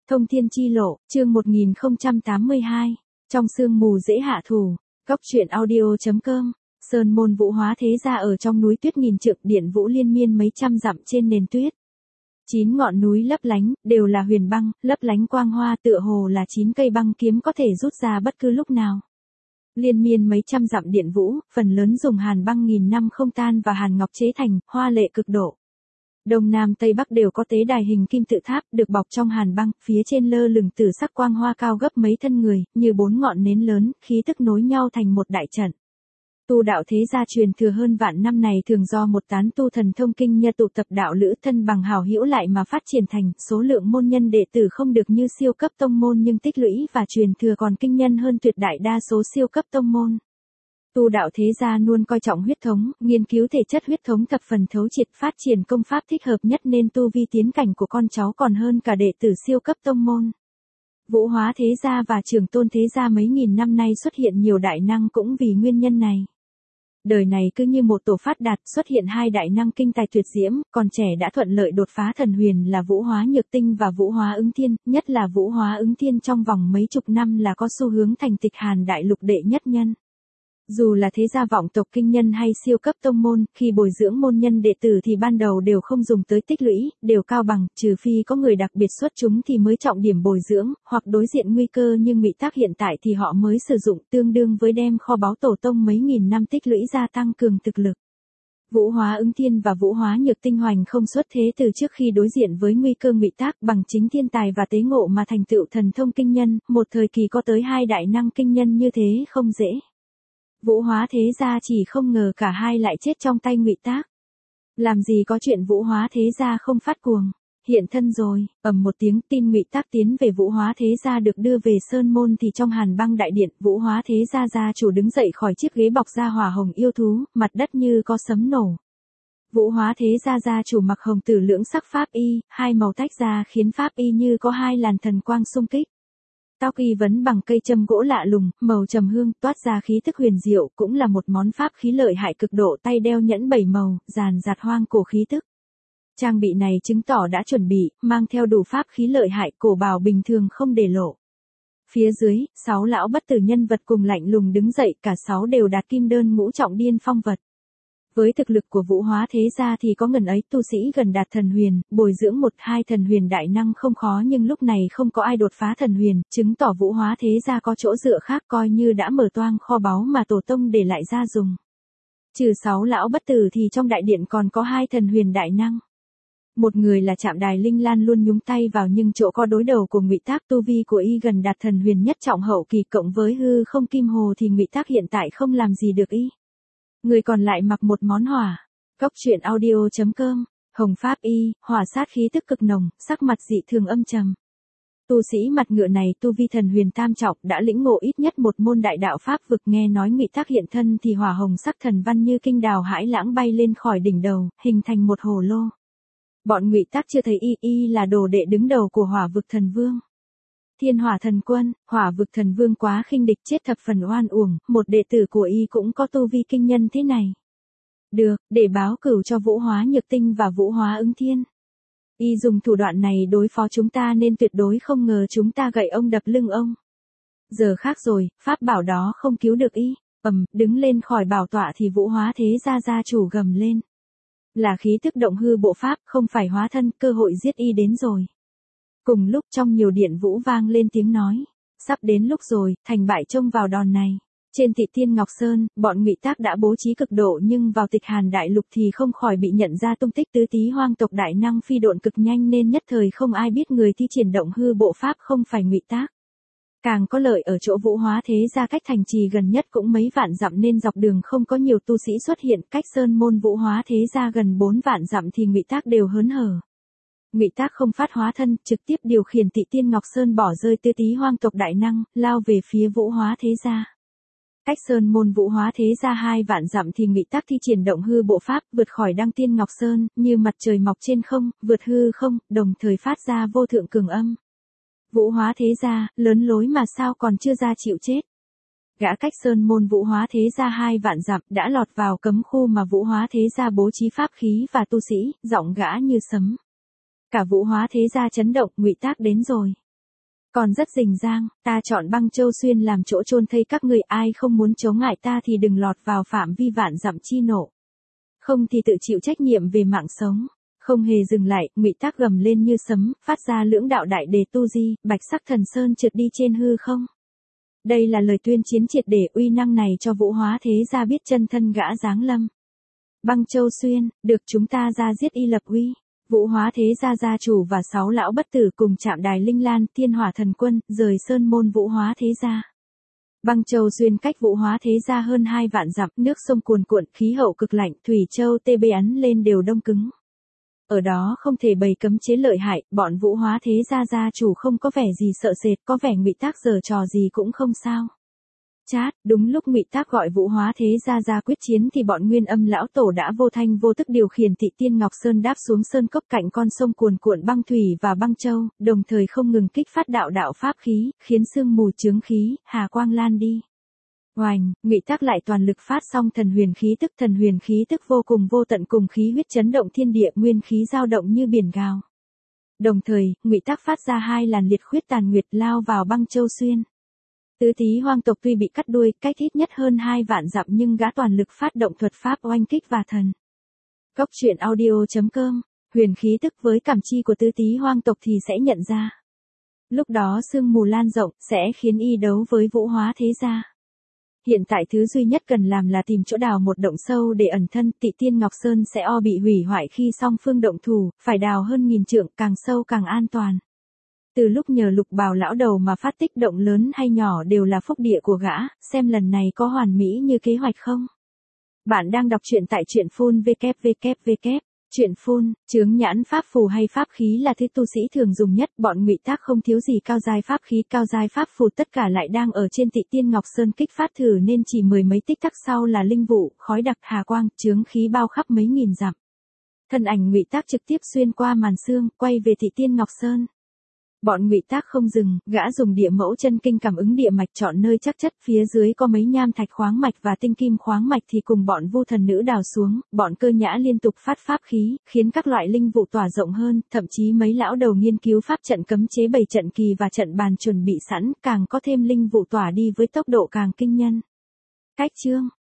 Thông thiên chi lộ, chương 1082. Trong sương mù dễ hạ thủ. Góc truyện audio.com. Sơn môn Vũ Hóa thế gia ở trong núi tuyết nghìn trượng, điện vũ liên miên mấy trăm dặm trên nền tuyết. 9 ngọn núi lấp lánh, đều là huyền băng, lấp lánh quang hoa, tựa hồ là 9 cây băng kiếm có thể rút ra bất cứ lúc nào. Liên miên mấy trăm dặm điện vũ, phần lớn dùng hàn băng nghìn năm không tan và hàn ngọc chế thành, hoa lệ cực độ. Đông Nam Tây Bắc đều có tế đài hình kim tự tháp, được bọc trong hàn băng, phía trên lơ lửng tử sắc quang hoa cao gấp mấy thân người, như 4 ngọn nến lớn, khí tức nối nhau thành một đại trận. Tu đạo thế gia truyền thừa hơn vạn năm này thường do một tán tu thần thông kinh nhật tụ tập đạo lữ thân bằng hảo hữu lại mà phát triển thành, số lượng môn nhân đệ tử không được như siêu cấp tông môn nhưng tích lũy và truyền thừa còn kinh nhân hơn tuyệt đại đa số siêu cấp tông môn. Tu đạo thế gia luôn coi trọng huyết thống, nghiên cứu thể chất huyết thống thập phần thấu triệt, phát triển công pháp thích hợp nhất nên tu vi tiến cảnh của con cháu còn hơn cả đệ tử siêu cấp tông môn. Vũ Hóa thế gia và Trường Tôn thế gia mấy nghìn năm nay xuất hiện nhiều đại năng cũng vì nguyên nhân này. Đời này cứ như một tổ phát đạt, xuất hiện hai đại năng kinh tài tuyệt diễm, còn trẻ đã thuận lợi đột phá thần huyền là Vũ Hóa Nhược Tinh và Vũ Hóa Ứng Thiên, nhất là Vũ Hóa Ứng Thiên trong vòng mấy chục năm là có xu hướng thành tịch Hàn đại lục đệ nhất nhân. Dù là thế gia vọng tộc kinh nhân hay siêu cấp tông môn, khi bồi dưỡng môn nhân đệ tử thì ban đầu đều không dùng tới tích lũy, đều cao bằng, trừ phi có người đặc biệt xuất chúng thì mới trọng điểm bồi dưỡng, hoặc đối diện nguy cơ như Ngụy Tác hiện tại thì họ mới sử dụng, tương đương với đem kho báu tổ tông mấy nghìn năm tích lũy ra tăng cường thực lực. Vũ Hóa Ứng Thiên và Vũ Hóa Nhược Tinh hoành không xuất thế từ trước khi đối diện với nguy cơ Ngụy Tác, bằng chính thiên tài và tế ngộ mà thành tựu thần thông kinh nhân, một thời kỳ có tới hai đại năng kinh nhân như thế không dễ. Vũ Hóa thế gia chỉ không ngờ cả hai lại chết trong tay Ngụy Tác. Làm gì có chuyện Vũ Hóa thế gia không phát cuồng. Hiện thân rồi, ầm một tiếng, tin Ngụy Tác tiến về Vũ Hóa thế gia được đưa về sơn môn thì trong hàn băng đại điện, Vũ Hóa thế gia gia chủ đứng dậy khỏi chiếc ghế bọc da hỏa hồng yêu thú, mặt đất như có sấm nổ. Vũ Hóa thế gia gia chủ mặc hồng tử lưỡng sắc pháp y, hai màu tách ra khiến pháp y như có hai làn thần quang xung kích. Tóc y vấn bằng cây châm gỗ lạ lùng, màu trầm hương, toát ra khí tức huyền diệu, cũng là một món pháp khí lợi hại cực độ, tay đeo nhẫn 7 màu, dàn dạt hoang cổ khí tức. Trang bị này chứng tỏ đã chuẩn bị, mang theo đủ pháp khí lợi hại, cổ bào bình thường không để lộ. Phía dưới, 6 lão bất tử nhân vật cùng lạnh lùng đứng dậy, cả 6 đều đạt kim đơn ngũ trọng điên phong vật. Với thực lực của Vũ Hóa thế gia thì có ngần ấy tu sĩ gần đạt thần huyền, bồi dưỡng 1-2 thần huyền đại năng không khó nhưng lúc này không có ai đột phá thần huyền, chứng tỏ Vũ Hóa thế gia có chỗ dựa khác coi như đã mở toang kho báu mà tổ tông để lại ra dùng. Trừ 6 lão bất tử thì trong đại điện còn có 2 thần huyền đại năng. Một người là Trạm Đài Linh Lan luôn nhúng tay vào nhưng chỗ có đối đầu của Ngụy Tác, tu vi của y gần đạt thần huyền nhất trọng hậu kỳ cộng với hư không kim hồ thì Ngụy Tác hiện tại không làm gì được y. Người còn lại mặc một món hỏa. Góc truyện audio.com. Hồng pháp y, hỏa sát khí tức cực nồng, sắc mặt dị thường âm trầm. Tu sĩ mặt ngựa này tu vi thần huyền tam trọng đã lĩnh ngộ ít nhất một môn đại đạo pháp vực, nghe nói Ngụy Tác hiện thân thì hỏa hồng sắc thần văn như kinh đào hãi lãng bay lên khỏi đỉnh đầu, hình thành một hồ lô. Bọn Ngụy Tác chưa thấy y là đồ đệ đứng đầu của Hỏa Vực Thần Vương. Thiên Hỏa Thần Quân, Hỏa Vực Thần Vương quá khinh địch chết thập phần oan uổng, một đệ tử của y cũng có tu vi kinh nhân thế này. Được, để báo cửu cho Vũ Hóa Nhược Tinh và Vũ Hóa Ứng Thiên. Y dùng thủ đoạn này đối phó chúng ta nên tuyệt đối không ngờ chúng ta gậy ông đập lưng ông. Giờ khác rồi, pháp bảo đó không cứu được y. Đứng lên khỏi bảo tọa thì Vũ Hóa thế gia chủ gầm lên. Là khí tức động hư bộ pháp, không phải hóa thân, cơ hội giết y đến rồi. Cùng lúc trong nhiều điện vũ vang lên tiếng nói, sắp đến lúc rồi, thành bại trông vào đòn này. Trên Tị Tiên Ngọc Sơn, bọn Ngụy Tác đã bố trí cực độ nhưng vào tịch Hàn đại lục thì không khỏi bị nhận ra tung tích tứ tí hoang tộc đại năng phi độn cực nhanh nên nhất thời không ai biết người thi triển động hư bộ pháp không phải Ngụy Tác. Càng có lợi ở chỗ Vũ Hóa thế gia cách thành trì gần nhất cũng mấy vạn dặm nên dọc đường không có nhiều tu sĩ xuất hiện, cách sơn môn Vũ Hóa thế gia gần 4 vạn dặm thì Ngụy Tác đều hớn hở. Ngụy Tác không phát hóa thân, trực tiếp điều khiển Tị Tiên Ngọc Sơn bỏ rơi tứ tí hoang tộc đại năng, lao về phía Vũ Hóa thế gia. Cách sơn môn Vũ Hóa thế gia 2 vạn dặm thì Ngụy Tác thi triển động hư bộ pháp, vượt khỏi Đăng Tiên Ngọc Sơn, như mặt trời mọc trên không, vượt hư không, đồng thời phát ra vô thượng cường âm. Vũ Hóa thế gia, lớn lối mà sao còn chưa ra chịu chết. Gã cách sơn môn Vũ Hóa thế gia 2 vạn dặm đã lọt vào cấm khu mà Vũ Hóa thế gia bố trí pháp khí và tu sĩ, giọng gã như sấm. Cả Vũ Hóa thế gia chấn động, Ngụy Tác đến rồi. Còn rất rình rang, ta chọn Băng Châu Xuyên làm chỗ chôn thây các ngươi, ai không muốn chống ngại ta thì đừng lọt vào phạm vi vạn dặm chi nộ. Không thì tự chịu trách nhiệm về mạng sống. Không hề dừng lại, Ngụy Tác gầm lên như sấm, phát ra lưỡng đạo đại đề tu di, bạch sắc thần sơn trượt đi trên hư không. Đây là lời tuyên chiến triệt để, uy năng này cho Vũ Hóa Thế Gia biết chân thân gã giáng lâm. Băng Châu Xuyên, được chúng ta ra giết y lập uy. Vũ Hóa Thế Gia gia chủ và 6 lão bất tử cùng chạm đài Linh Lan, Thiên Hỏa Thần Quân, rời sơn môn Vũ Hóa Thế Gia. Băng Châu Xuyên cách Vũ Hóa Thế Gia hơn 2 vạn dặm, nước sông cuồn cuộn, khí hậu cực lạnh, thủy châu tê bê ấn lên đều đông cứng. Ở đó không thể bày cấm chế lợi hại, bọn Vũ Hóa Thế Gia gia chủ không có vẻ gì sợ sệt, có vẻ Ngụy Tác giở trò gì cũng không sao. Chát, đúng lúc Ngụy Tác gọi Vũ Hóa Thế Gia ra quyết chiến thì bọn Nguyên Âm lão tổ đã vô thanh vô tức điều khiển Thị Tiên Ngọc Sơn đáp xuống sơn cốc cạnh con sông cuồn cuộn băng thủy và băng châu, đồng thời không ngừng kích phát đạo đạo pháp khí, khiến sương mù chướng khí, hà quang lan đi. Oành, Ngụy Tác lại toàn lực phát xong thần huyền khí tức vô cùng vô tận cùng khí huyết chấn động thiên địa, nguyên khí dao động như biển gào. Đồng thời, Ngụy Tác phát ra 2 làn liệt khuyết tàn nguyệt lao vào Băng Châu Xuyên. Tứ Tý Hoang tộc tuy bị cắt đuôi, cách ít nhất hơn 2 vạn dặm nhưng gã toàn lực phát động thuật pháp oanh kích và thần. Cốc truyện audio.com, huyền khí tức với cảm chi của Tứ Tý Hoang tộc thì sẽ nhận ra. Lúc đó sương mù lan rộng, sẽ khiến y đấu với Vũ Hóa Thế Gia. Hiện tại thứ duy nhất cần làm là tìm chỗ đào một động sâu để ẩn thân, Tị Tiên Ngọc Sơn sẽ bị hủy hoại khi song phương động thủ, phải đào hơn 1000 trượng, càng sâu càng an toàn. Từ lúc nhờ Lục Bào lão đầu mà phát tích động lớn hay nhỏ đều là phúc địa của gã, xem lần này có hoàn mỹ như kế hoạch không? Bạn đang đọc truyện tại truyện phun www. Truyện phun, chướng nhãn pháp phù hay pháp khí là thứ tu sĩ thường dùng nhất, bọn Ngụy Tác không thiếu gì cao giai pháp khí, cao giai pháp phù tất cả lại đang ở trên Tị Tiên Ngọc Sơn kích phát thử nên chỉ mười mấy tích tắc sau là linh vụ, khói đặc, hà quang, chướng khí bao khắp mấy nghìn dặm. Thân ảnh Ngụy Tác trực tiếp xuyên qua màn sương, quay về Tị Tiên Ngọc Sơn. Bọn Ngụy Tác không dừng, gã dùng địa mẫu chân kinh cảm ứng địa mạch chọn nơi chắc chất, phía dưới có mấy nham thạch khoáng mạch và tinh kim khoáng mạch thì cùng bọn Vu thần nữ đào xuống, bọn Cơ Nhã liên tục phát pháp khí, khiến các loại linh vụ tỏa rộng hơn, thậm chí mấy lão đầu nghiên cứu pháp trận cấm chế bày trận kỳ và trận bàn chuẩn bị sẵn, càng có thêm linh vụ tỏa đi với tốc độ càng kinh nhân. Cách chương